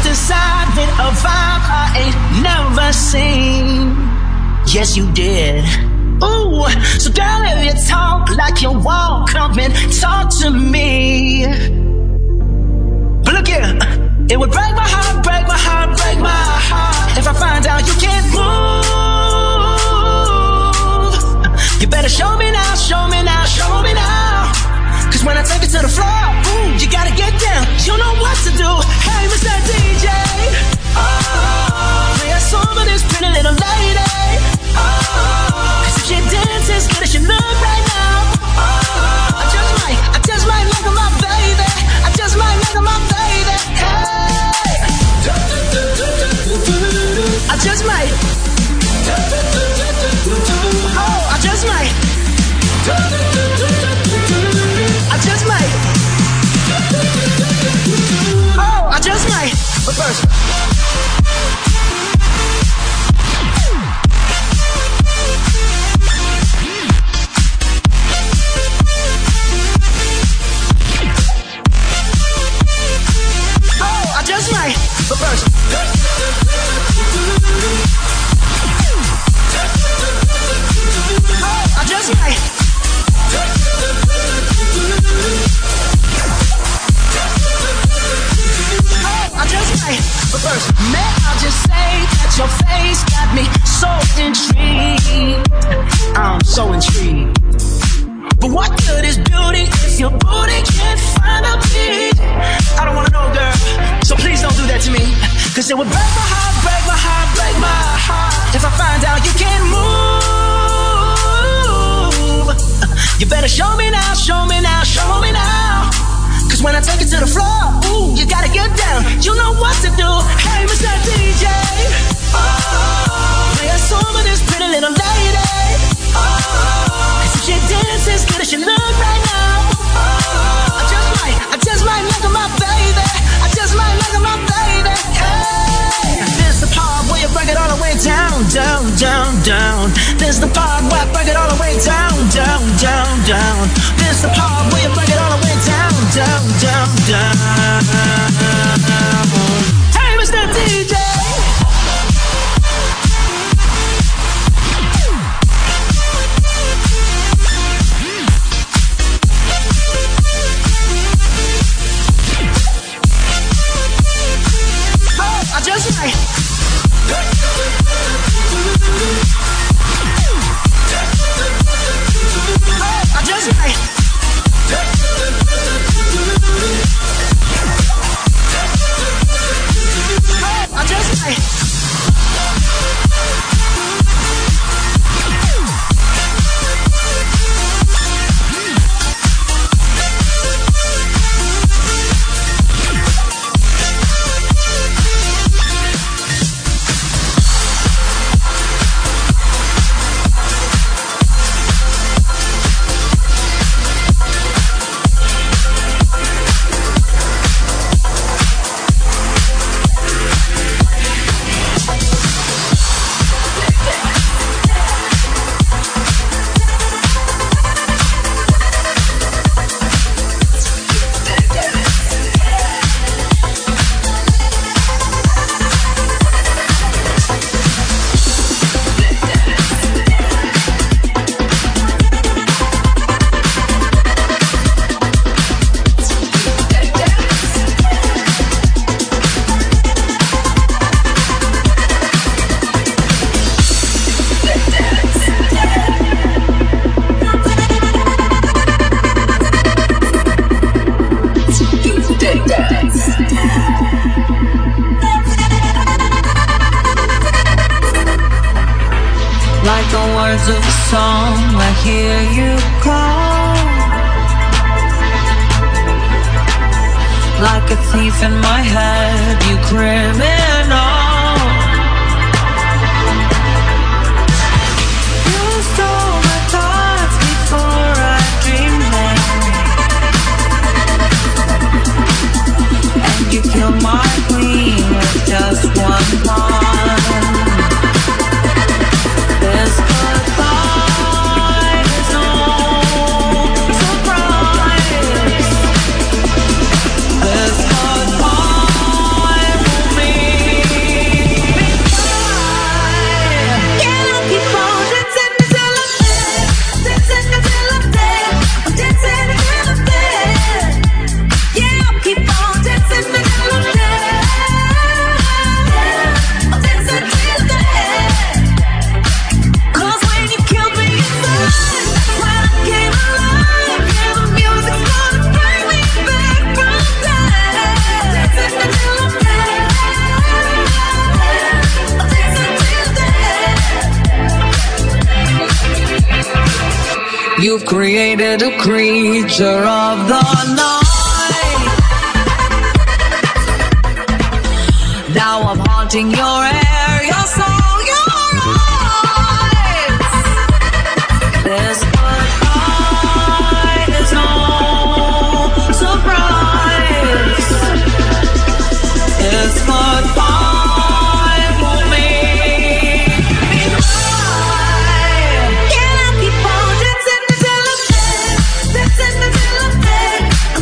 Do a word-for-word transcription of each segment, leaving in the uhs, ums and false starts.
decided a vibe I ain't never seen. Yes, you did. Ooh, so girl, if you talk like you walk, come and talk to me. But look here, it would break my heart, break my heart, break my heart if I find out you can't move. You better show me now, show me now, show me now. Cause when I take it to the floor, ooh, you gotta get down. You know what to do. Hey, Mister D J, oh, play a song for this pretty little lady. Oh, cause if she dances as good as she look right now, oh, I just might, I just might look at my baby. I just might look at my baby. Hey, I just might. Oh, I just might. I just might. Oh, I just might. But first, oh, I just might. But first, oh, I just might. I just might, but first, may I just say that your face got me so intrigued. I'm so intrigued. But what good is beauty if your booty can't find a beat? I don't wanna know, girl, so please don't do that to me. Cause it would break my heart, break my heart, break my heart if I find out you can't move. You better show me now, show me now, show me now. Cause when I take it to the floor, ooh, you gotta get down. You know what to do. Hey, Mister D J, oh, play a song for this pretty little lady. Oh, cause if she dances as good as she look right now, oh, I just might, I just might look at my baby. I just might look at my baby. Hey, this is the part where you break it all the way down, down, down, down. This is the part where I break it all the way down, down, down, down. This is the part where you break it all the way down, down, down, down. Hey, Mister D J. Oh, I just might. Oh, I just might. I just might. Like the words of a song, I hear you call. Like a thief in my head, you criminal. You stole my thoughts before I dreamed them, and you killed my queen with just one punch. This goodbye is no surprise. This goodbye will mean created a creature of the night. Now I'm haunting your air, your soul, your eyes. This goodbye is no surprise. This goodbye will make me cry. Can I keep on dancing until I'm dead? Dancing until I'm dead.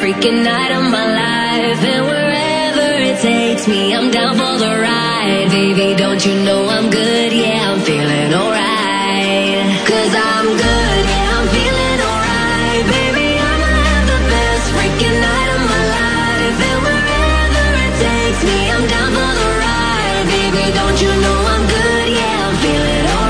freaking night of my life. And wherever it takes me, I'm down for the ride. Baby, don't you know I'm good? Yeah, I'm feeling alright. Cause I'm good, yeah, I'm feeling alright. Baby, I'ma have the best freaking night of my life. And wherever it takes me, I'm down for the ride. Baby, don't you know I'm good? Yeah, I'm feeling alright.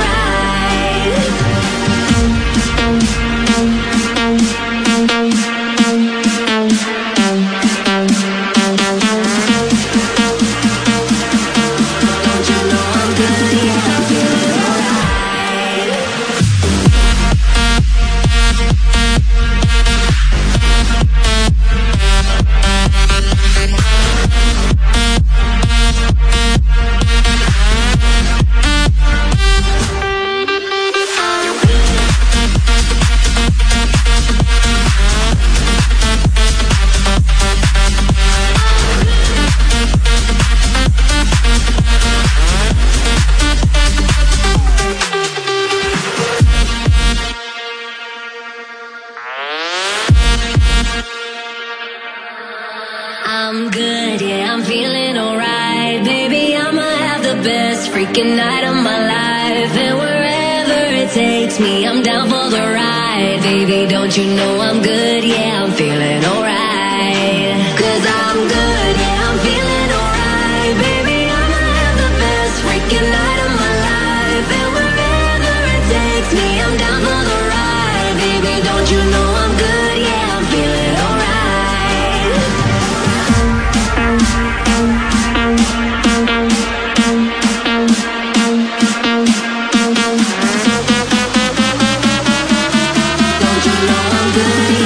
I'm good, yeah, I'm feeling alright. Baby, I'ma have the best freaking night of my life. And wherever it takes me, I'm down for the ride. Baby, don't you know I'm good? Yeah, I'm feeling alright. Cause I'm good, yeah, I'm feeling alright. Baby, I'ma have the best freaking night of my life. And wherever it takes me, I'm down for the ride. Baby, don't you know I'm good? Yeah, I'm feeling alright. Don't you know I'm good?